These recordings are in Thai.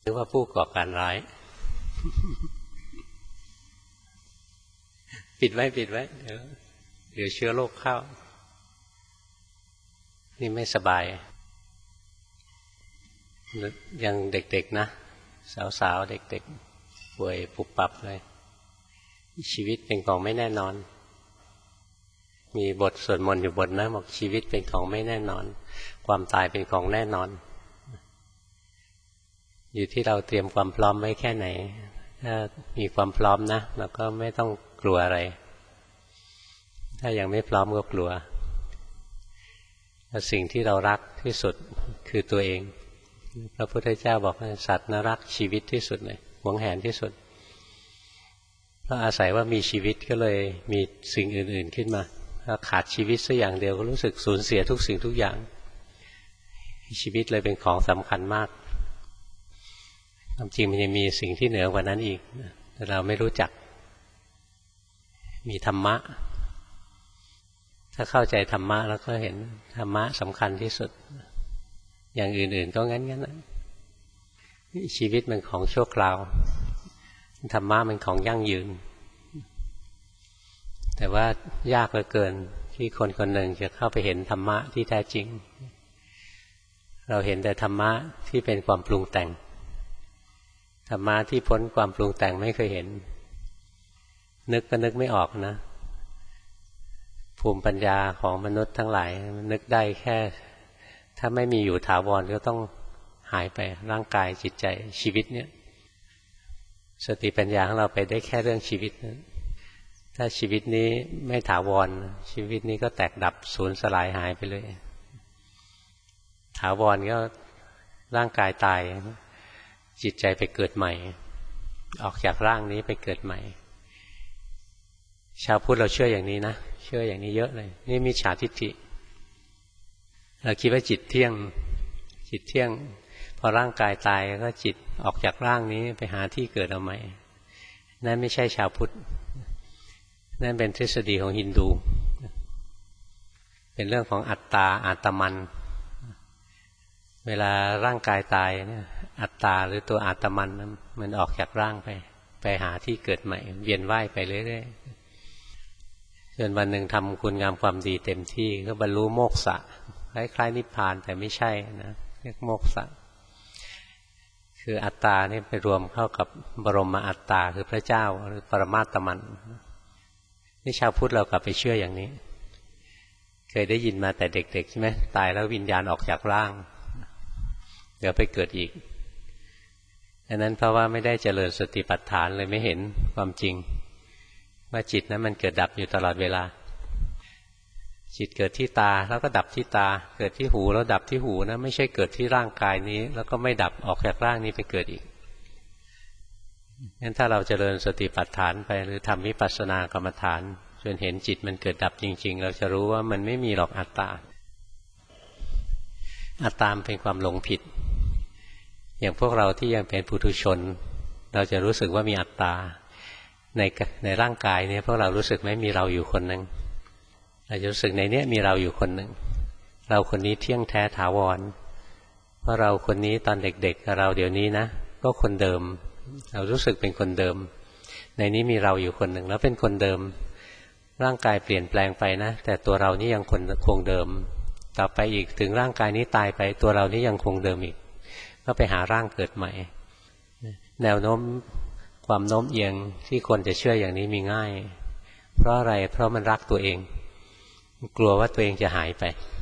หรือว่าผู้ก่อการร้ายปิดไว้เดี๋ยวเชื้อโรคเข้านี่ไม่สบายยังเด็กๆนะสาวๆเด็กๆป่วยปุบปับเลยชีวิตเป็นของไม่แน่นอนมีบทสวดมนต์อยู่บทนะบอกชีวิตเป็นของไม่แน่นอนความตายเป็นของแน่นอนอยู่ที่เราเตรียมความพร้อมไว้แค่ไหนถ้ามีความพร้อมนะเราก็ไม่ต้องกลัวอะไรถ้ายังไม่พร้อมก็กลัวสิ่งที่เรารักที่สุดคือตัวเองพระพุทธเจ้าบอกว่าสัตว์น่ารักชีวิตที่สุดเลยหวงแหนที่สุดเพราะอาศัยว่ามีชีวิตก็เลยมีสิ่งอื่นๆขึ้นมาถ้าขาดชีวิตสักอย่างเดียวก็รู้สึกสูญเสียทุกสิ่งทุกอย่างชีวิตเลยเป็นของสำคัญมากความจริงมันยังมีสิ่งที่เหนือกว่านั้นอีกแต่เราไม่รู้จักมีธรรมะถ้าเข้าใจธรรมะแล้วก็เห็นธรรมะสำคัญที่สุดอย่างอื่นๆก็งั้นชีวิตมันของชั่วคราวธรรมะมันของยั่งยืนแต่ว่ายากเหลือเกินที่คนคนหนึ่งจะเข้าไปเห็นธรรมะที่แท้จริงเราเห็นแต่ธรรมะที่เป็นความปรุงแต่งธรรมะที่พ้นความปรุงแต่งไม่เคยเห็นนึกก็นึกไม่ออกนะภูมิปัญญาของมนุษย์ทั้งหลายนึกได้แค่ถ้าไม่มีอยู่ถาวรก็ต้องหายไปร่างกายจิตใจชีวิตเนี่ยสติปัญญาของเราไปได้แค่เรื่องชีวิตนะถ้าชีวิตนี้ไม่ถาวรชีวิตนี้ก็แตกดับสูญสลายหายไปเลยถาวรก็ร่างกายตายจิตใจไปเกิดใหม่ออกจากร่างนี้ไปเกิดใหม่ชาวพุทธเราเชื่ออย่างนี้นะเชื่ออย่างนี้เยอะเลยนี่มิจฉาทิฏฐิเราคิดว่าจิตเที่ยงพอร่างกายตายก็จิตออกจากร่างนี้ไปหาที่เกิดเอาใหม่นั่นไม่ใช่ชาวพุทธนั่นเป็นทฤษฎีของฮินดูเป็นเรื่องของอัตตาอาตมันเวลาร่างกายตายเนี่ยอัตตาหรือตัวอาตมันมันออกจากร่างไปหาที่เกิดใหม่เวียนว่ายไปเรื่อยๆจนวันหนึ่งทำคุณงามความดีเต็มที่ก็บรรลุโมกขะคล้ายๆนิพพานแต่ไม่ใช่นะเรียกโมกขะคืออัตตานี่ไปรวมเข้ากับบรมอัตตาคือพระเจ้าหรือปรมาตมันนี่ชาวพุทธเรากลับไปเชื่ออย่างนี้เคยได้ยินมาแต่เด็กๆใช่ไหมตายแล้ววิญญาณออกจากร่างเดี๋ยวไปเกิดอีกอันนั้นเพราะว่าไม่ได้เจริญสติปัฏฐานเลยไม่เห็นความจริงว่าจิตนั้นมันเกิดดับอยู่ตลอดเวลาจิตเกิดที่ตาแล้วก็ดับที่ตาเกิดที่หูแล้วดับที่หูนะไม่ใช่เกิดที่ร่างกายนี้แล้วก็ไม่ดับออกจากร่างนี้ไปเกิดอีกงั้นถ้าเราเจริญสติปัฏฐานไปหรือทำวิปัสสนากรรมฐานจนเห็นจิตมันเกิดดับจริงๆเราจะรู้ว่ามันไม่มีหรอกอัตตาอัตตาเป็นความหลงผิดอย่างพวกเราที่ยังเป็นปุถุชนเราจะรู้สึกว่ามีอัตตาในร่างกายเนี่ยพวกเรารู้สึกไหมมีเราอยู่คนหนึ่งเราจะรู้สึกในนี้มีเราอยู่คนหนึ่งเราคนนี้เที่ยงแท้ถาวรเพราะเราคนนี้ตอนเด็กๆกับเราเดี๋ยวนี้นะก็คนเดิมเรารู้สึกเป็นคนเดิมในนี้มีเราอยู่คนหนึ่งแล้วเป็นคนเดิมร่างกายเปลี่ยนแปลงไปนะแต่ตัวเรานี่ยังคงเดิมต่อไปอีกถึงร่างกายนี้ตายไปตัวเรานี่ยังคงเดิมอีกก็ไปหาร่างเกิดใหม่แนวโน้มความโน้มเอียงที่คนจะเชื่ออย่างนี้มีง่ายเพราะอะไรเพราะมันรักตัวเองกลัวว่าตัวเองจะหายไป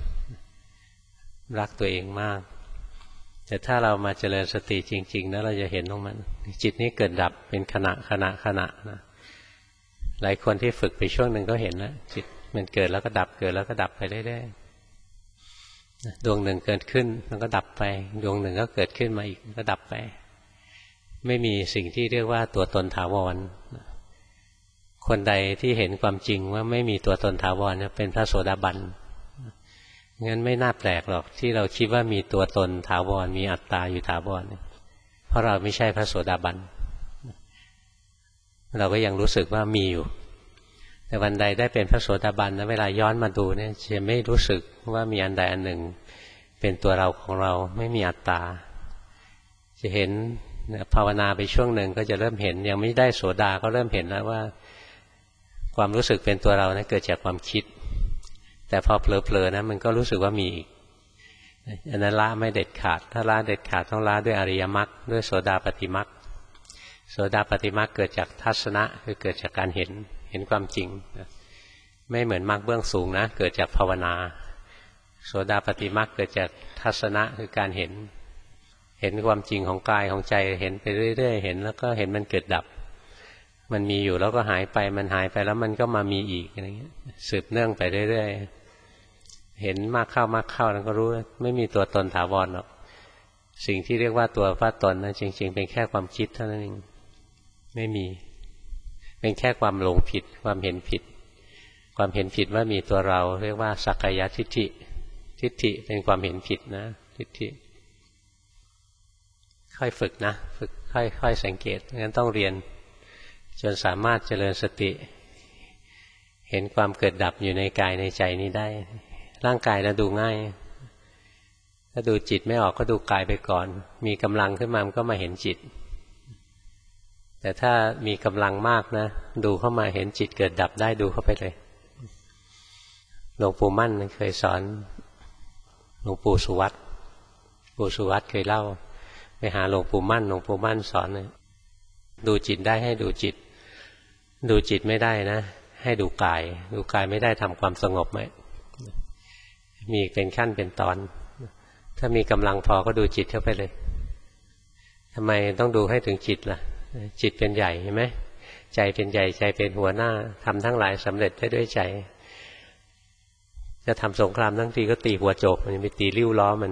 รักตัวเองมากแต่ถ้าเรามาเจริญสติจริงๆนะเราจะเห็นของมันจิตนี้เกิดดับเป็นขณะนะหลายคนที่ฝึกไปช่วงหนึ่งก็เห็นแล้วจิตมันเกิดแล้วก็ดับเกิดแล้วก็ดับไปเรื่อยๆดวงหนึ่งเกิดขึ้นแล้วก็ดับไปดวงหนึ่งก็เกิดขึ้นมาอีกก็ดับไปไม่มีสิ่งที่เรียกว่าตัวตนถาวรคนใดที่เห็นความจริงว่าไม่มีตัวตนถาวรจะเป็นพระโสดาบันงั้นไม่น่าแปลกหรอกที่เราคิดว่ามีตัวตนถาวรมีอัตตาอยู่ถาวรเพราะเราไม่ใช่พระโสดาบันเราก็ยังรู้สึกว่ามีอยู่แต่วันใดได้เป็นพระโสดาบันนะเวลาย้อนมาดูเนี่ยจะไม่รู้สึกว่ามีอันใดอันหนึ่งเป็นตัวเราของเราไม่มีอัตตาจะเห็นภาวนาไปช่วงหนึ่งก็จะเริ่มเห็นยังไม่ได้โสดาก็เริ่มเห็นแล้วว่าความรู้สึกเป็นตัวเรานะเกิดจากความคิดแต่พอเผลอๆนะมันก็รู้สึกว่ามีอีกอันนั้นละไม่เด็ดขาดถ้าละเด็ดขาดต้องละด้วยอริยมรรคด้วยโสดาปัตติมรรคโสดาปัตติมรรคเกิดจากทัศนะคือเกิดจากการเห็นความจริงไม่เหมือนมรรคเบื้องสูงนะเกิดจากภาวนาโสดาปัตติมรรคเกิดจากทัศนะคือการเห็นความจริงของกายของใจเห็นไปเรื่อยๆเห็นแล้วก็เห็นมันเกิดดับมันมีอยู่แล้วก็หายไปมันหายไปแล้วมันก็มามีอีกอะไรเงี้ยสืบเนื่องไปเรื่อยๆเห็นมากเข้แล้วก็รู้ไม่มีตัวตนถาวรหรอกสิ่งที่เรียกว่าตัวว่าตนนะจริงๆเป็นแค่ความคิดเท่านั้นเองไม่มีเป็นแค่ความหลงผิดความเห็นผิดความเห็นผิดว่ามีตัวเราเรียกว่าสักกายทิฏฐิทิฏฐิเป็นความเห็นผิดนะทิฏฐิค่อยฝึกนะฝึกค่อยสังเกตงั้นต้องเรียนจนสามารถเจริญสติเห็นความเกิดดับอยู่ในกายในใจนี้ได้ร่างกายนะดูง่ายถ้าดูจิตไม่ออกก็ดูกายไปก่อนมีกำลังขึ้นมามันก็มาเห็นจิตแต่ถ้ามีกำลังมากนะดูเข้ามาเห็นจิตเกิดดับได้ดูเข้าไปเลยหลวงปู่มั่นเคยสอนหลวงปู่สุวัตเคยเล่าไปหาหลวงปู่มั่นสอนเลยดูจิตได้ให้ดูจิตดูจิตไม่ได้นะให้ดูกายไม่ได้ทำความสงบไหมมีเป็นขั้นเป็นตอนถ้ามีกำลังพอก็ดูจิตเข้าไปเลยทำไมต้องดูให้ถึงจิตล่ะจิตเป็นใหญ่เห็นไหมใจเป็นใหญ่ใจเป็นหัวหน้าทำทั้งหลายสำเร็จได้ด้วยใจจะทำสงครามทั้งทีก็ตีหัวโจกมันไปตีริ้วล้อมัน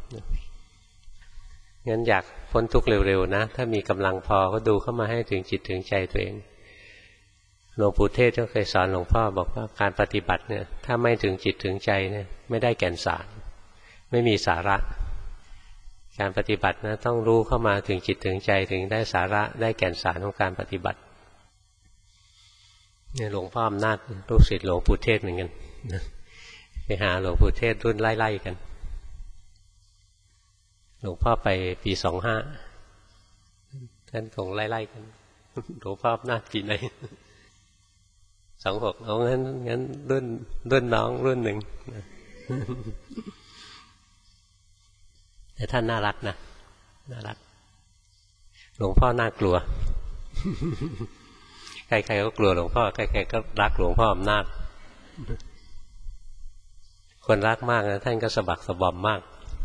งั้นอยากพ้นทุกข์เร็วๆนะถ้ามีกำลังพอก็ดูเข้ามาให้ถึงจิตถึงใจตัวเองหลวงปู่เทศก็เคยสอนหลวงพ่อบอกว่าการปฏิบัติเนี่ยถ้าไม่ถึงจิตถึงใจเนี่ยไม่ได้แก่นสารไม่มีสาระการปฏิบัตินะต้องรู้เข้ามาถึงจิตถึงใจถึงได้สาระได้แก่นสารของการปฏิบัติเนี่ยหลวงพ่ออำนาจลูกศิษย์หลวงปู่เทศเหมือนกันไปหาหลวงปู่เทศรุ่นไล่ๆกันหลวงพ่อไปปี25ท่านคงไล่ๆกันหลวงพ่ออำนาจปีไหน26เอางั้นรุ่นน้องรุ่นหนึ่งแต่ท่านน่ารักนะน่ารักหลวงพ่อน่ากลัวใครๆก็กลัวหลวงพ่อใครๆก็รักหลวงพ่ออำนาจคนรักมากนะท่านก็สะบักสะบอมมาก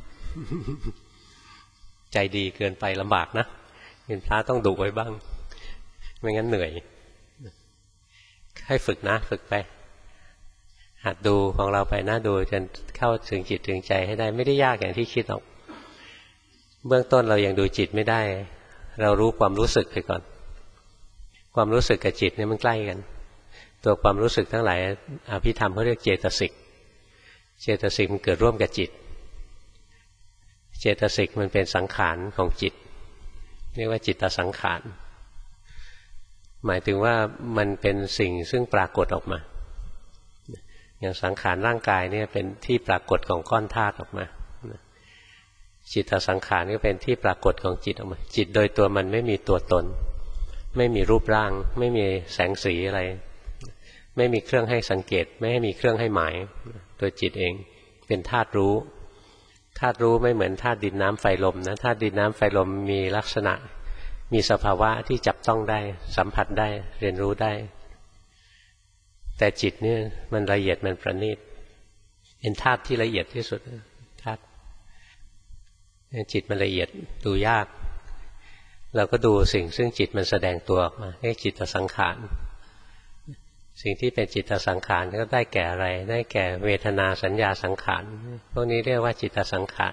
ใจดีเกินไปลำบากนะเป็นพระต้องดุไว้บ้างไม่งั้นเหนื่อยให้ฝึกนะฝึกไปหัดดูของเราไปนะดูจนเข้าถึงจิตถึงใจให้ได้ไม่ได้ยากอย่างที่คิดหรอกเบื้องต้นเรายังดูจิตไม่ได้เรารู้ความรู้สึกไปก่อนความรู้สึกกับจิตเนี่ยมันใกล้กันตัวความรู้สึกทั้งหลายอภิธรรมเขาเรียกเจตสิกมันเกิดร่วมกับจิตเจตสิกมันเป็นสังขารของจิตเรียกว่าจิตตสังขารหมายถึงว่ามันเป็นสิ่งซึ่งปรากฏออกมาอย่างสังขารร่างกายเนี่ยเป็นที่ปรากฏของก้อนธาตุออกมาจิตตสังขารก็เป็นที่ปรากฏของจิตออกมาจิตโดยตัวมันไม่มีตัวตนไม่มีรูปร่างไม่มีแสงสีอะไรไม่มีเครื่องให้สังเกตไม่ให้มีเครื่องให้หมายตัวจิตเองเป็นธาตุรู้ไม่เหมือนธาตุดินน้ำไฟลมนะธาตุดินน้ำไฟลมมีลักษณะมีสภาวะที่จับต้องได้สัมผัสได้เรียนรู้ได้แต่จิตเนี่ยมันละเอียดมันประณีตเป็นธาตุที่ละเอียดที่สุดธาตุจิตมันละเอียดดูยากเราก็ดูสิ่งซึ่งจิตมันแสดงตัวออกมาให้จิตสังขารสิ่งที่เป็นจิตสังขารก็ได้แก่อะไรได้แก่เวทนาสัญญาสังขารพวกนี้เรียกว่าจิตสังขาร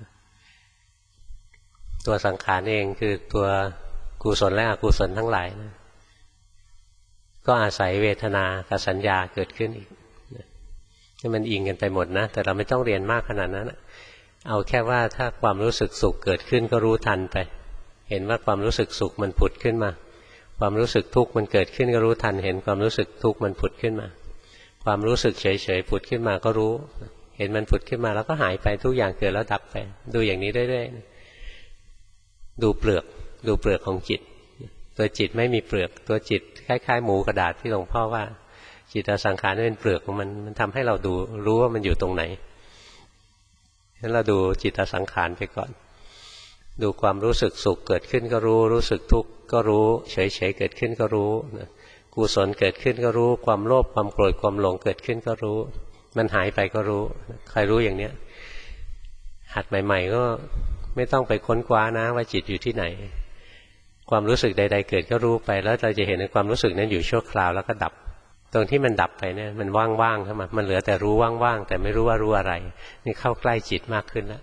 ตัวสังขารเองคือตัวกุศลและอกุศลทั้งหลายนะก็อาศัยเวทนากับสัญญาเกิดขึ้นอีกนี่มันอิงกันไปหมดนะแต่เราไม่ต้องเรียนมากขนาดนั้นเอาแค่ว่าถ้าความรู้สึกสุขเกิดขึ้นก็รู้ทันไปเห็นว่าความรู้สึกสุขมันผุดขึ้นมาความรู้สึกทุกข์มันเกิดขึ้นก็รู้ทันเห็นความรู้สึกทุกข์มันผุดขึ้นมาความรู้สึกเฉยๆผุดขึ้นมาก็รู้เห็นมันผุดขึ้นมาแล้วก็หายไปทุกอย่างเกิดแล้วดับไปดูอย่างนี้เรื่อยๆดูเปลือกดูเปลือกของจิตตัวจิตไม่มีเปลือกตัวจิตคล้ายๆหมูกระดาษที่หลวงพ่อว่าจิตอสังขารเป็นเปลือกของมันทำให้เราดูรู้ว่ามันอยู่ตรงไหนงั้นเราดูจิตอสังขารไปก่อนดูความรู้สึกสุขเกิดขึ้นก็รู้รู้สึกทุกข์ก็รู้เฉยๆเกิดขึ้นก็รู้กุศลเกิดขึ้นก็รู้ความโลภความโกรธความหลงเกิดขึ้นก็รู้มันหายไปก็รู้ใครรู้อย่างเนี้ยหัดใหม่ๆก็ไม่ต้องไปค้นคว้านะว่าจิตอยู่ที่ไหนความรู้สึกใดๆเกิดก็รู้ไปแล้วเราจะเห็นในความรู้สึกนั้นอยู่ชั่วคราวแล้วก็ดับตรงที่มันดับไปเนี่ยมันว่างๆเข้ามามันเหลือแต่รู้ว่างๆแต่ไม่รู้ว่ารู้อะไรนี่เข้าใกล้จิตมากขึ้นแล้ว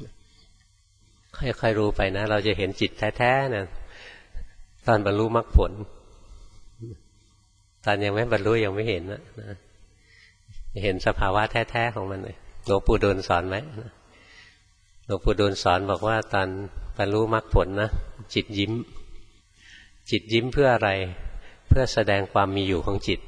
ค่อยๆรู้ไปนะเราจะเห็นจิตแท้ๆนะตอนบรรลุมรรคผลตอนยังไม่บรรลุยังไม่เห็นนะเห็นสภาวะแท้ๆของมันเลยหลวงปู่ดูลสอนไหมหลวงปู่ดูลสอนบอกว่าตอนบรรลุมรรคผลนะจิตยิ้มจิตยิ้มเพื่ออะไรเพื่อแสดงความมีอยู่ของจิต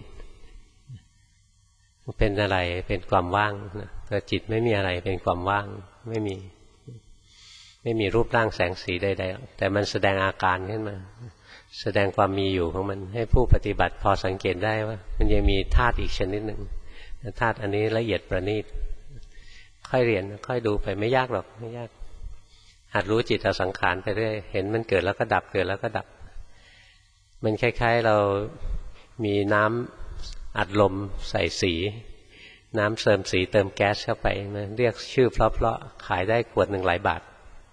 เป็นอะไรเป็นความว่างนะแต่จิตไม่มีอะไรเป็นความว่างไม่มีรูปร่างแสงสีใดๆแต่มันแสดงอาการขึ้นมาแสดงความมีอยู่ของมันให้ผู้ปฏิบัติพอสังเกตได้ว่ามันยังมีธาตุอีกชนิดหนึ่งธาตุอันนี้ละเอียดประณีตค่อยเรียนค่อยดูไปไม่ยากหรอกไม่ยากหัดรู้จิตอสังขารไปเรื่อยเห็นมันเกิดแล้วก็ดับเกิดแล้วก็ดับมันคล้ายๆเรามีน้ำอัดลมใส่สีน้ำเสริมสีเติมแก๊สเข้าไปนะเรียกชื่อเพราะๆขายได้ขวดหนึ่งหลายบาท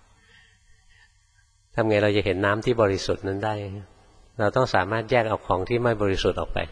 ทำไงเราจะเห็นน้ำที่บริสุทธิ์นั้นได้เราต้องสามารถแยกเอาของที่ไม่บริสุทธิ์ออกไป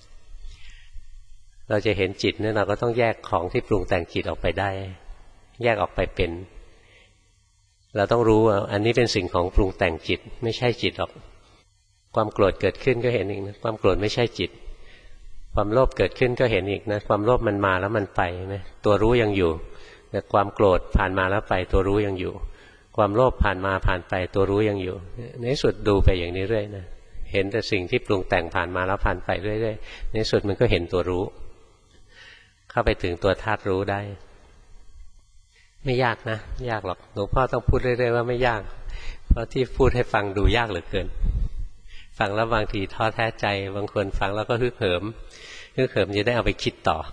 เราจะเห็นจิตเนี่ยเราก็ต้องแยกของที่ปรุงแต่งจิตออกไปได้แยกออกไปเป็นเราต้องรู้ว่าอันนี้เป็นสิ่งของปรุงแต่งจิตไม่ใช่จิตหรอกความโกรธเกิดขึ้นก็เห็นอีกนะความโกรธไม่ใช่จิตความโลภเกิดขึ้นก็เห็นอีกนะความโลภมันมาแล้วมันไปนะตัวรู้ยังอยู่แต่ความโกรธผ่านมาแล้วไปตัวรู้ยังอยู่ความโลภผ่านมาผ่านไปตัวรู้ยังอยู่ในสุดดูไปอย่างนี้เรื่อยนะเห็นแต่สิ่งที่ปรุงแต่งผ่านมาแล้วผ่านไปเรื่อยๆในสุดมันก็เห็นตัวรู้เข้าไปถึงตัวธาตุรู้ได้ไม่ยากนะยากหรอกหลวงพ่อต้องพูดเรื่อยๆว่าไม่ยากเพราะที่พูดให้ฟังดูยากเหลือเกินฟังแล้วบางทีท้อแท้ใจบางคนฟังแล้วก็ฮึกเหิมจะได้เอาไปคิดต่อ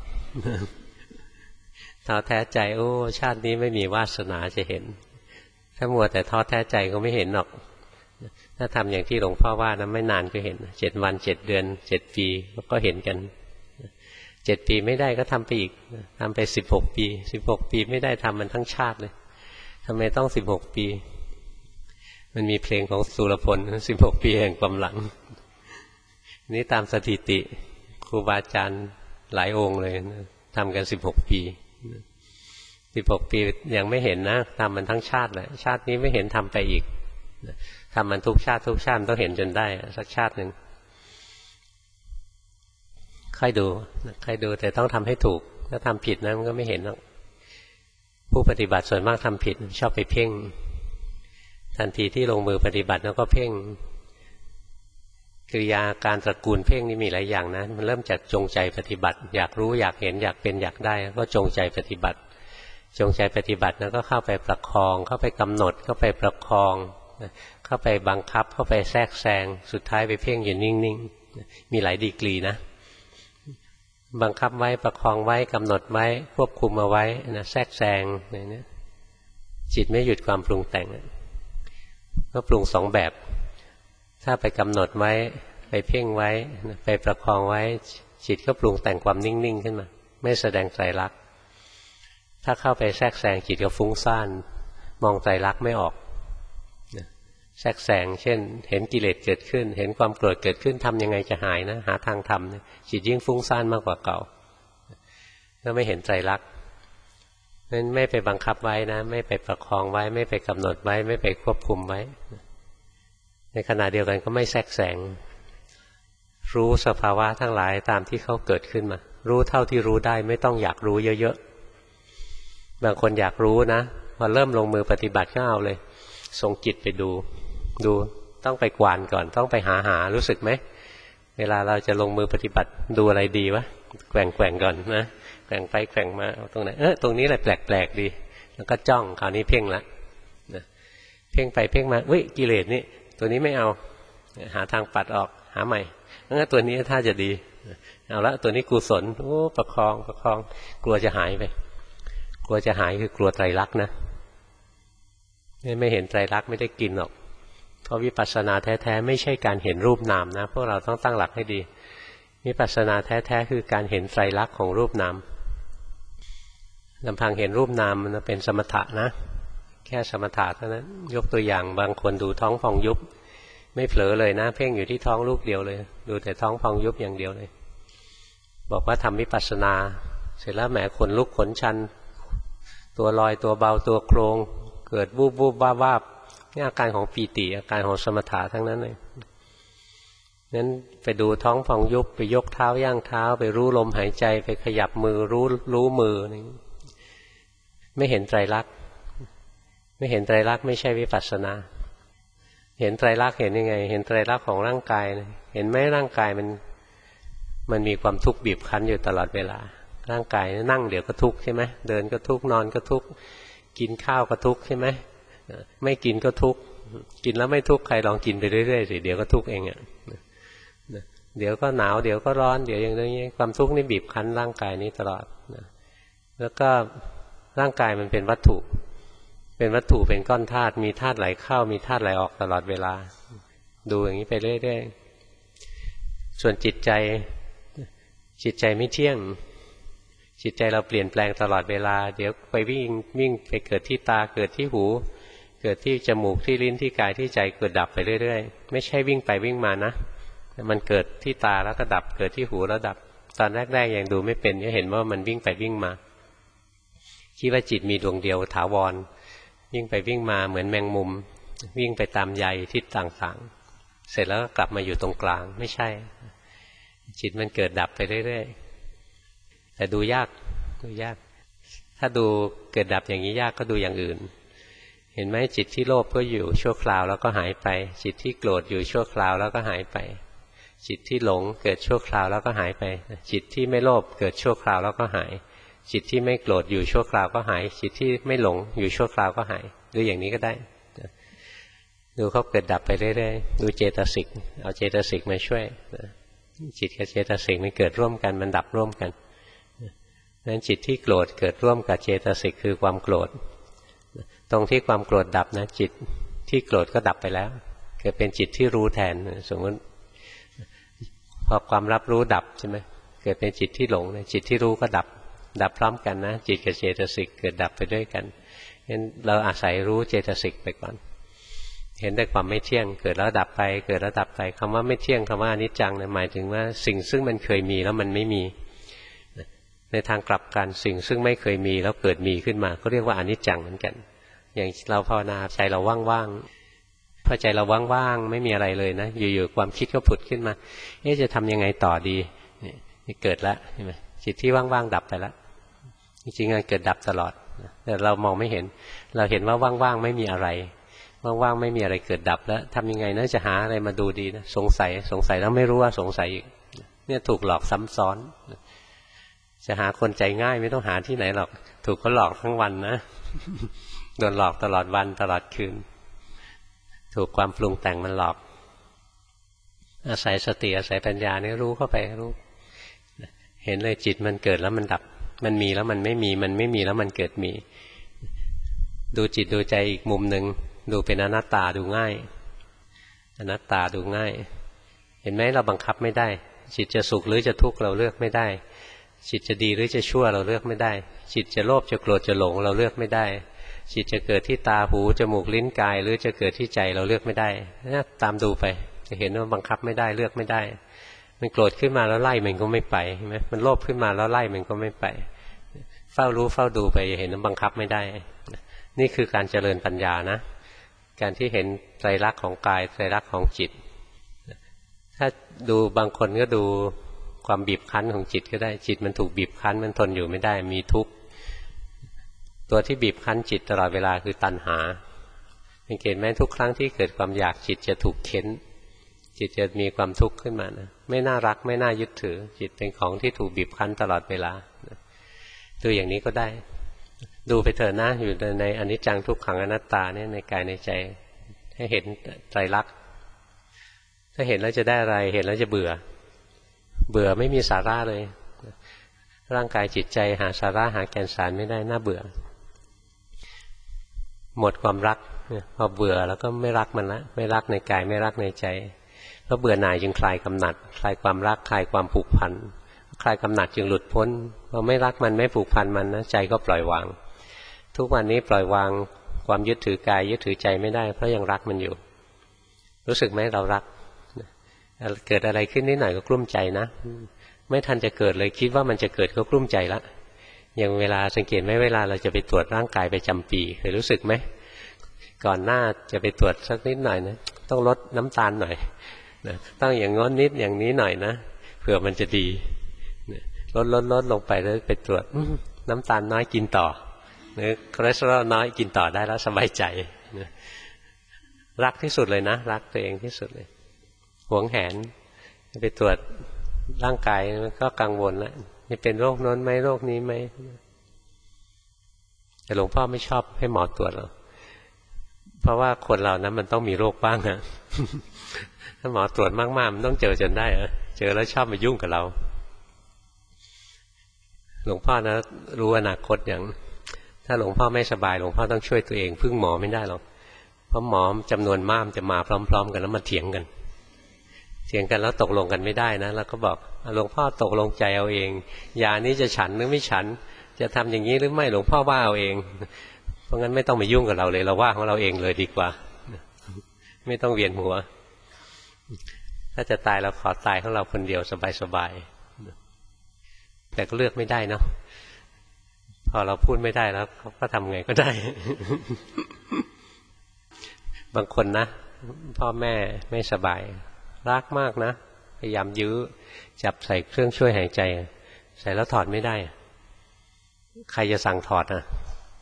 ท้อแท้ใจโอ้ชาตินี้ไม่มีวาสนาจะเห็นถ้ามัวแต่ท้อแท้ใจก็ไม่เห็นหรอกถ้าทำอย่างที่หลวงพ่อว่านะไม่นานก็เห็น7 วัน7 เดือน7 ปีก็เห็นกัน7 ปีไม่ได้ก็ทำไปอีกทำไป16 ปี16 ปีไม่ได้ทำมันทั้งชาติเลยทำไมต้อง16 ปีมันมีเพลงของสุรพล16 ปีแห่งความหลังนี่ตามสถิติครูบาอาจารย์หลายองค์เลยทำกัน16 ปี16 ปียังไม่เห็นนะทำมันทั้งชาติแหละชาตินี้ไม่เห็นทำไปอีกทำมันทุกชาติต้องเห็นจนได้สักชาติหนึ่งค่อยดูแต่ต้องทำให้ถูกถ้าทำผิดนะมันก็ไม่เห็นหรอกผู้ปฏิบัติส่วนมากทำผิดชอบไปเพ่งทันทีที่ลงมือปฏิบัติแล้วก็เพ่งกิริยาการตระกูลเพ่งนี่มีหลายอย่างนะมันเริ่มจากจงใจปฏิบัติอยากรู้อยากเห็นอยากเป็นอยากได้ก็จงใจปฏิบัติแล้วก็เข้าไปประคองเข้าไปกำหนดเข้าไปประคองเข้าไปบังคับเข้าไปแทรกแซงสุดท้ายไปเพ่งอยู่นิ่งๆมีหลายดีกรีนะบังคับไว้ประคองไว้กำหนดไว้ควบคุมเอาไว้นะแทรกแซงเนี่ยจิตไม่หยุดความปรุงแต่งก็ปรุง2 แบบถ้าไปกำหนดไว้ไปเพ่งไว้ไปประคองไว้จิตก็ปรุงแต่งความนิ่งๆขึ้นมาไม่แสดงไตรลักษณ์ถ้าเข้าไปแทรกแซงจิตก็ฟุ้งซ่านมองไตรลักษณ์ไม่ออกแทรกแซงเช่นเห็นกิเลสเกิดขึ้นเห็นความโกรธเกิดขึ้นทำยังไงจะหายนะหาทางทำจิตยิ่งฟุ้งซ่านมากกว่าเก่าก็ไม่เห็นไตรลักษณ์นั้นไม่ไปบังคับไว้นะไม่ไปประคองไว้ไม่ไปกำหนดไว้ไม่ไปควบคุมไว้ในขณะเดียวกันก็ไม่แทรกแซงรู้สภาวะทั้งหลายตามที่เขาเกิดขึ้นมารู้เท่าที่รู้ได้ไม่ต้องอยากรู้เยอะๆบางคนอยากรู้นะพอเริ่มลงมือปฏิบัติก็เอาเลยส่งจิตไปดูต้องไปกวานก่อนต้องไปหารู้สึกไหมเวลาเราจะลงมือปฏิบัติดูอะไรดีวะแกว่งก่อนนะแกว่งไปแกว่งมาตรงไหนตรงนี้แหละแปลกๆดีแล้วก็จ้องคราวนี้เพ่งละนะเพ่งไปเพ่งมากิเลสนี่ตัวนี้ไม่เอาหาทางปัดออกหาใหม่งั้นตัวนี้ถ้าจะดีเอาละตัวนี้กุศลโอ้ประคองกลัวจะหายไปกลัวจะหายคือกลัวไตรลักษณ์นะไม่เห็นไตรลักษณ์ไม่ได้กินหรอกเพราะวิปัสสนาแท้ๆไม่ใช่การเห็นรูปนามนะพวกเราต้องตั้งหลักให้ดีวิปัสสนาแท้ๆคือการเห็นไตรลักษณ์ของรูปนามลำพังเห็นรูปนามมันเป็นสมถะนะแค่สมถะเท่านั้นยกตัวอย่างบางคนดูท้องพองยุบไม่เผลอเลยนะเพ่งอยู่ที่ท้องลูกเดียวเลยดูแต่ท้องพองยุบอย่างเดียวเลยบอกว่าทำวิปัสสนาเสร็จแล้วแหมขนลุกขนชันตัวลอยตัวเบาตัวโครงเกิดวูบวูบวาบวาบนี่อาการของปีติอาการของสมถะทั้งนั้นเลยนั้นไปดูท้องพองยุบไปยกเท้าย่างเท้าไปรู้ลมหายใจไปขยับมือรู้มือไม่เห็นไตรลักษณ์ไม่เห็นไตรลักษณ์ไม่ใช่วิปัสสนาเห็นไตรลักษณ์เห็นยังไงเห็นไตรลักษณ์ของร่างกายเห็นไหมร่างกายมันมีความทุกข์บีบคั้นอยู่ตลอดเวลาร่างกายนั่งเดี๋ยวก็ทุกข์ใช่ไหมเดินก็ทุกข์นอนก็ทุกข์กินข้าวก็ทุกข์ใช่ไหมไม่กินก็ทุกข์กินแล้วไม่ทุกข์ใครลองกินไปเรื่อยๆสิเดี๋ยวก็ทุกข์เองอ่ะเดี๋ยวก็หนาวเดี๋ยวก็ร้อนเดี๋ยวอย่างนี้ความทุกข์นี่บีบคั้นร่างกายนี้ตลอดแล้วก็ร่างกายมันเป็นวัตถุเป็นก้อนธาตุมีธาตุไหลเข้ามีธาตุไหลออกตลอดเวลาดูอย่างนี้ไปเรื่อยๆส่วนจิตใจไม่เที่ยงจิตใจเราเปลี่ยนแปลงตลอดเวลาเดี๋ยวไปวิ่งไปเกิดที่ตาเกิดที่หูเกิดที่จมูกที่ลิ้นที่กายที่ใจเกิดดับไปเรื่อยๆไม่ใช่วิ่งไปวิ่งมานะมันเกิดที่ตาแล้วก็ดับเกิดที่หูแล้วดับตอนแรกๆยังดูไม่เป็นก็เห็นว่ามันวิ่งไปวิ่งมาคิดว่าจิตมีดวงเดียวถาวรวิ่งไปวิ่งมาเหมือนแมงมุมวิ่งไปตามใยทิศต่างๆเสร็จแล้วก็กลับมาอยู่ตรงกลางไม่ใช่จิตมันเกิดดับไปเรื่อยๆแต่ดูยากถ้าดูเกิดดับอย่างนี้ยากก็ดูอย่างอื่นเห็นไหมจิตที่โลภก็อยู่ชั่วคราวแล้วก็หายไปจิตที่โกรธอยู่ชั่วคราวแล้วก็หายไปจิตที่หลงเกิดชั่วคราวแล้วก็หายไปจิตที่ไม่โลภเกิดชั่วคราวแล้วก็หายจิตที่ไม่โกรธอยู่ชั่วคราวก็หายจิตที่ไม่หลงอยู่ชั่วคราวก็หายดูอย่างนี้ก็ได้ดูเขาเกิดดับไปเรื่อยๆดูเจตสิกเอาเจตสิกมาช่วยจิตกับเจตสิกมันเกิดร่วมกันมันดับร่วมกันนั้นจิตที่โกรธเกิดร่วมกับเจตสิกคือความโกรธตรงที่ความโกรธดับนะจิตที่โกรธก็ดับไปแล้วเกิดเป็นจิตที่รู้แทนสมมติพอความรับรู้ดับใช่ไหมเกิดเป็นจิตที่หลงจิตที่รู้ก็ดับพร้อมกันนะจิตกับเจตสิกเกิดดับไปด้วยกันงั้นเราอาศัยรู้เจตสิกไปก่อนเห็นได้ความไม่เที่ยงเกิดแล้วดับไปเกิดแล้วดับไปคำว่าไม่เที่ยงคำว่าอนิจจังหมายถึงว่าสิ่งซึ่งมันเคยมีแล้วมันไม่มีในทางกลับกันสิ่งซึ่งไม่เคยมีแล้วเกิดมีขึ้นมาก็เรียกว่าอนิจจังเหมือนกันอย่างเราภาวนาใจเราว่างๆพอใจเราว่างๆไม่มีอะไรเลยนะอยู่ๆความคิดก็ผุดขึ้นมาจะทำยังไงต่อดีนี่เกิดแล้วใช่ไหมจิตที่ว่างๆดับไปแล้วจริงๆมันเกิดดับตลอดแต่เรามองไม่เห็นเราเห็นว่าว่างๆไม่มีอะไรว่างๆไม่มีอะไรเกิดดับแล้วทำยังไงนะจะหาอะไรมาดูดีนะสงสัยแล้วไม่รู้ว่าสงสัยอีกเนี่ยถูกหลอกซ้ำซ้อนจะหาคนใจง่ายไม่ต้องหาที่ไหนหรอกถูกเขาหลอกทั้งวันนะโดนหลอกตลอดวันตลอดคืนถูกความปรุงแต่งมันหลอกอาศัยสติอาศัยปัญญาเนี่ยรู้เข้าไปรู้เห็นเลยจิตมันเกิดแล้วมันดับมันมีแล้วมันไม่มีมันไม่มีแล้วมันเกิดมีดูจิตดูใจอีกมุมหนึ่งดูเป็นอนัตตาดูง่ายอนัตตาดูง่ายเห็นไหมเราบังคับไม่ได้จิตจะสุขหรือจะทุกข์เราเลือกไม่ได้จิตจะดีหรือจะชั่วเราเลือกไม่ได้จิตจะโลภจะโกรธจะหลงเราเลือกไม่ได้จิตจะเกิดที่ตาหูจมูกลิ้นกายหรือจะเกิดที่ใจเราเลือกไม่ได้ตามดูไปจะเห็นว่าบังคับไม่ได้เลือกไม่ได้มันโกรธขึ้นมาแล้วไล่มันก็ไม่ไปใช่ไหมมันโลภขึ้นมาแล้วไล่มันก็ไม่ไปเฝ้ารู้เฝ้าดูไปจะเห็นว่าบังคับไม่ได้นี่คือการเจริญปัญญานะการที่เห็นไตรลักษณ์ของกายไตรลักษณ์ของจิตถ้าดูบางคนก็ดูความบีบคั้นของจิตก็ได้จิตมันถูกบีบคั้นมันทนอยู่ไม่ได้มีทุกข์ตัวที่บีบคั้นจิตตลอดเวลาคือตัณหาสังเกตไหมทุกครั้งที่เกิดความอยากจิตจะถูกเค้นจิตจะมีความทุกข์ขึ้นมานะไม่น่ารักไม่น่ายึดถือจิตเป็นของที่ถูกบีบคั้นตลอดเวลาดูอย่างนี้ก็ได้ดูไปเถอะนะอยู่ในอนิจจังทุกขังอนัตตาเนี่ยในกายในใจให้เห็นไตรลักษณ์ถ้าเห็นแล้วจะได้อะไรเห็นแล้วจะเบื่อไม่มีสาระเลยร่างกายจิตใจหาสาระหาแก่นสารไม่ได้น่าเบื่อหมดความรักพอเบื่อแล้วก็ไม่รักมันละไม่รักในกายไม่รักในใจเพราะเบื่อหน่ายจึงคลายกำหนัดคลายความรักคลายความผูกพันคลายกำหนัดจึงหลุดพ้นพอไม่รักมันไม่ผูกพันมันนะใจก็ปล่อยวางทุกวันนี้ปล่อยวางความยึดถือกายยึดถือใจไม่ได้เพราะยังรักมันอยู่รู้สึกไหมเรารักเกิดอะไรขึ้นนิดหน่อยก็กลุ้มใจนะไม่ทันจะเกิดเลยคิดว่ามันจะเกิดก็กลุ้มใจละอย่างเวลาสังเกตไหมเวลาเราจะไปตรวจร่างกายประจำปีเคยรู้สึกไหมก่อนหน้าจะไปตรวจสักนิดหน่อยนะต้องลดน้ำตาลหน่อยนะต้องอย่างง้นนิดอย่างนี้หน่อยนะเผื่อมันจะดีลดลงไปแล้วไปตรวจน้ำตาลน้อยกินต่อหรือคอเลสเตอรอลน้อยกินต่อได้แล้วสบายใจนะรักที่สุดเลยนะรักตัวเองที่สุดเลยหวงแหนไปตรวจร่างกายมันก็กังวลแล้วจะเป็นโรคโน้นไหมโรคนี้ไหมแต่หลวงพ่อไม่ชอบให้หมอตรวจหรอกเพราะว่าคนเรานั้นมันต้องมีโรคบ้างนะถ้าหมอตรวจมากๆมันต้องเจอจนได้เจอแล้วชอบมายุ่งกับเราหลวงพ่อนะรู้อนาคตอย่างถ้าหลวงพ่อไม่สบายหลวงพ่อต้องช่วยตัวเองพึ่งหมอไม่ได้หรอกเพราะหมอจำนวนมากจะมาพร้อมๆกันแล้วมาเถียงกันแล้วตกลงกันไม่ได้นะแล้วก็บอกหลวงพ่อตกลงใจเอาเองยานี้จะฉันหรือไม่ฉันจะทำอย่างนี้หรือไม่หลวงพ่อว่าเอาเองเพราะงั้นไม่ต้องมายุ่งกับเราเลยเราว่าของเราเองเลยดีกว่าไม่ต้องเวียนหัวถ้าจะตายเราขอตายของเราคนเดียวสบายๆแต่ก็เลือกไม่ได้เนาะพอเราพูดไม่ได้แล้วเขาก็ทำไงก็ได้ บางคนนะพ่อแม่ไม่สบายรักมากนะพยายามยื้อจับใส่เครื่องช่วยหายใจใส่แล้วถอดไม่ได้ใครจะสั่งถอดนะ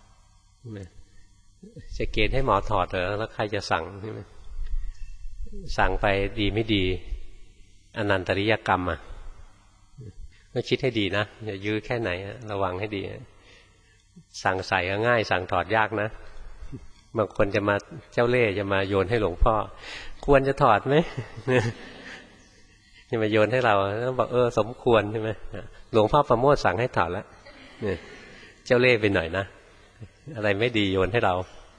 จะเกณฑ์ให้หมอถอดเหรอแล้วใครจะสั่งสั่งไปดีไม่ดีอนันตริยกรรมก็คิดให้ดีนะอย่ายื้อแค่ไหนระวังให้ดีสั่งใส่ก็ง่ายสั่งถอดยากนะบางคนจะมาเจ้าเล่ห์จะมาโยนให้หลวงพ่อควรจะถอดไหมจะมาโยนให้เราแล้วบอกสมควรใช่ไหมหลวงพ่อประโมทสั่งให้ถอดแล้วเจ้าเล่ห์ไปหน่อยนะอะไรไม่ดีโยนให้เรา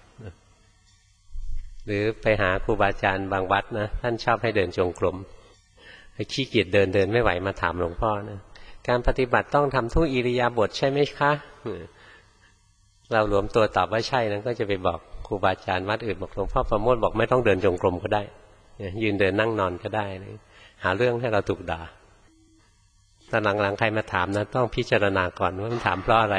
หรือไปหาครูบาอาจารย์บางวัดนะท่านชอบให้เดินจงกรมขี้เกียจเดินไม่ไหวมาถามหลวงพ่อนะการปฏิบัติต้องทำทุกอิริยาบถใช่ไหมคะเราหลวมตัวตอบว่าใช่นั้นก็จะไปบอกครูบาอาจารย์วัดอื่นบอกหลวงพ่อประโมทบอกไม่ต้องเดินจงกรมก็ได้ยืนเดินนั่งนอนก็ได้หาเรื่องให้เราถูกด่าตอนหลังๆใครมาถามนะต้องพิจารณาก่อนว่ามันถามเพราะอะไร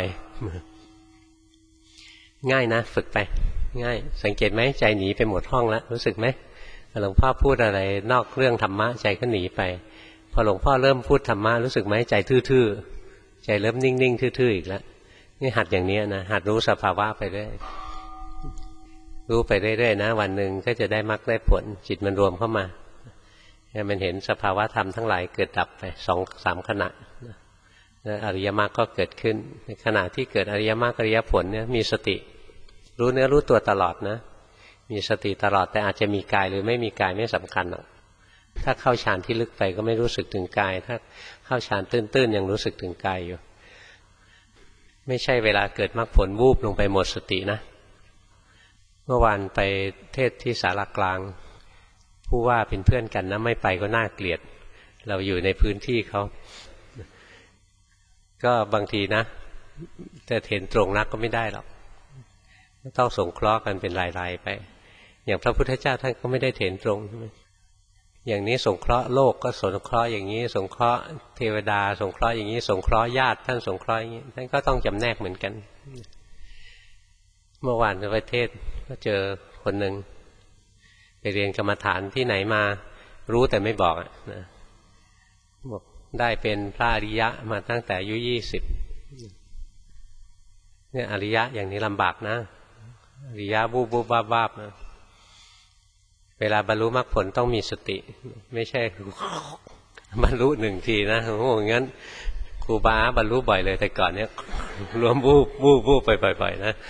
ง่ายนะฝึกไปง่ายสังเกตไหมใจหนีไปหมดห้องแล้วรู้สึกไหมหลวงพ่อพูดอะไรนอกเรื่องธรรมะใจก็หนีไปพอหลวงพ่อเริ่มพูดธรรมะรู้สึกไหมใจทื่อๆใจเริ่มนิ่งๆทื่อๆอีกแล้วนี่หัดอย่างนี้นะหัดรู้สภาวะไปเรื่อยรู้ไปเรื่อยๆนะวันหนึ่งก็จะได้มรรคได้ผลจิตมันรวมเข้ามามันเห็นสภาวะธรรมทั้งหลายเกิดดับไป2-3 ขณะอริยมรรคก็เกิดขึ้นในขณะที่เกิดอริยมรรคอริยผลเนี่ยมีสติรู้เนื้อรู้ตัวตลอดนะมีสติตลอดแต่อาจจะมีกายหรือไม่มีกายไม่สำคัญหรอกถ้าเข้าฌานที่ลึกไปก็ไม่รู้สึกถึงกายถ้าเข้าฌานตื้นๆยังรู้สึกถึงกายอยู่ไม่ใช่เวลาเกิดมรรคผลวูบลงไปหมดสตินะเมื่อวานไปเทศที่ศาลากลางผู้ว่าเป็นเพื่อนกันนะไม่ไปก็น่าเกลียดเราอยู่ในพื้นที่เขาก็บางทีนะแต่เห็นตรงนักก็ไม่ได้หรอกต้องสงเคราะห์กันเป็นรายๆไปอย่างพระพุทธเจ้าท่านก็ไม่ได้เห็นตรงใช่ไหมอย่างนี้สงเคราะห์โลกก็สงเคราะห์อย่างนี้สงเคราะห์เทวดาสงเคราะห์อย่างนี้สงเคราะห์ญาติท่านสงเคราะห์อย่างนี้ท่านก็ต้องจำแนกเหมือนกันเมื่อวานในประเทศก็เจอคนหนึ่งไปเรียนกรรมฐานที่ไหนมารู้แต่ไม่บอกนะบอกได้เป็นพระอริยะมาตั้งแต่อายุ20เนี่ยอริยะอย่างนี้ลำบากนะอริยะบูบวาบนะเวลาบรรลุมรรคผลต้องมีสติไม่ใช่บรรลุ1 ทีนะโอ้โหงั้นครูบาบรรลุบ่อยเลยแต่ก่อนเนี้ยรวมบูบไปบ่อยๆนะ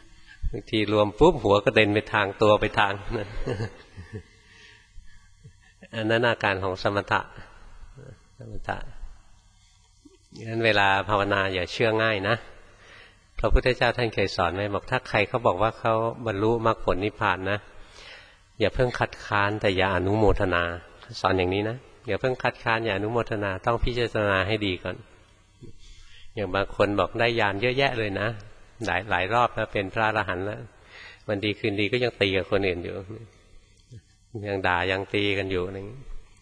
บางทีรวมปุ๊บหัวกระเด็นไปทางตัวไปทางอันนั้นอาการของสมถะงั้นเวลาภาวนาอย่าเชื่อง่ายนะพระพุทธเจ้าท่านเคยสอนไว้บอกถ้าใครเขาบอกว่าเขาบรรลุมรรคผลนิพพานนะอย่าเพิ่งคัดค้านแต่อย่าอนุโมทนาสอนอย่างนี้นะอย่าเพิ่งคัดค้านอย่าอนุโมทนาต้องพิจารณาให้ดีก่อนอย่างบางคนบอกได้ญาณเยอะแยะเลยนะหลายรอบแล้วเป็นพระอรหันต์แล้ววันดีคืนดีก็ยังตีกับคนอื่นอยู่ยังด่ายังตีกันอยู่อะไรอย่างนี้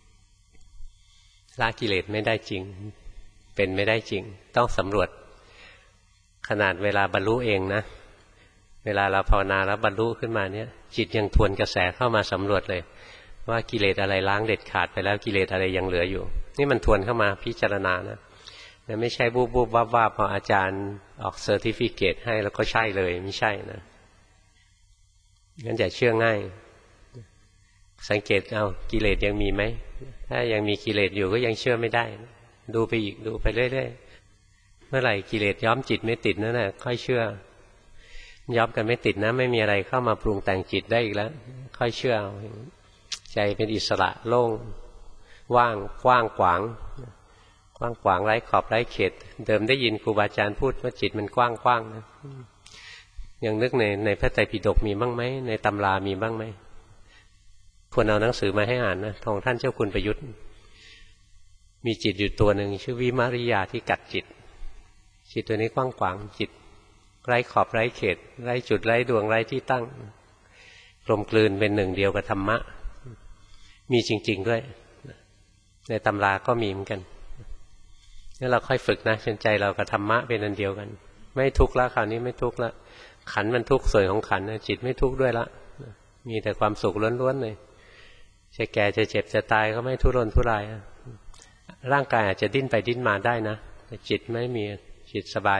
ละกิเลสไม่ได้จริงเป็นไม่ได้จริงต้องสำรวจขนาดเวลาบรรลุเองนะเวลาเราภาวนาแล้วบรรลุขึ้นมาเนี่ยจิตยังทวนกระแสเข้ามาสำรวจเลยว่ากิเลสอะไรล้างเด็ดขาดไปแล้วกิเลสอะไรยังเหลืออยู่นี่มันทวนเข้ามาพิจารณานะไม่ใช่บูบว่าพออาจารย์ออกเซอร์ติฟิเคตให้แล้วก็ใช่เลยไม่ใช่นะงั้นอย่าเชื่อง่ายสังเกตเอากิเลสยังมีไหมถ้ายังมีกิเลสอยู่ก็ยังเชื่อไม่ได้ดูไปอีกดูไปเรื่อยๆเมื่อไหร่กิเลสย้อมจิตไม่ติดนั่นแหละค่อยเชื่อย้อมกันไม่ติดนะไม่มีอะไรเข้ามาปรุงแต่งจิตได้อีกแล้วค่อยเชื่อใจเป็นอิสระโล่งว่างกว้างขวางไร้ขอบไร้เขตเดิมได้ยินครูบาอาจารย์พูดว่าจิตมันกว้างนะยังนึกในพระไตรปิฎกมีบ้างไหมในตำรามีบ้างไหมควรเอาหนังสือมาให้อ่านนะของท่านเจ้าคุณประยุทธ์มีจิตอยู่ตัวหนึ่งชื่อวิมาริยาที่กัดจิตตัวนี้กว้างขวางจิตไร้ขอบไร้เขตไร้จุดไร้ดวงไร้ที่ตั้งกลมกลืนเป็นหนึ่งเดียวกับธรรมะมีจริงๆด้วยในตำราก็มีเหมือนกันนี่เราค่อยฝึกนะจนใจเรากับธรรมะเป็นอันเดียวกันไม่ทุกข์แล้วคราวนี้ไม่ทุกข์แล้วขันมันทุกข์ส่วนของขันนะจิตไม่ทุกข์ด้วยละมีแต่ความสุขล้วนๆเลยจะแก่จะเจ็บจะตายก็ไม่ทุรนทุรายร่างกายอาจจะดิ้นไปดิ้นมาได้นะแต่จิตไม่มีจิตสบาย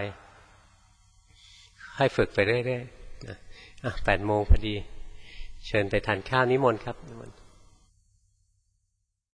ให้ฝึกไปเรื่อยๆ8 โมงพอดีเชิญไปทานข้าวนิมนต์ครับนิมนต์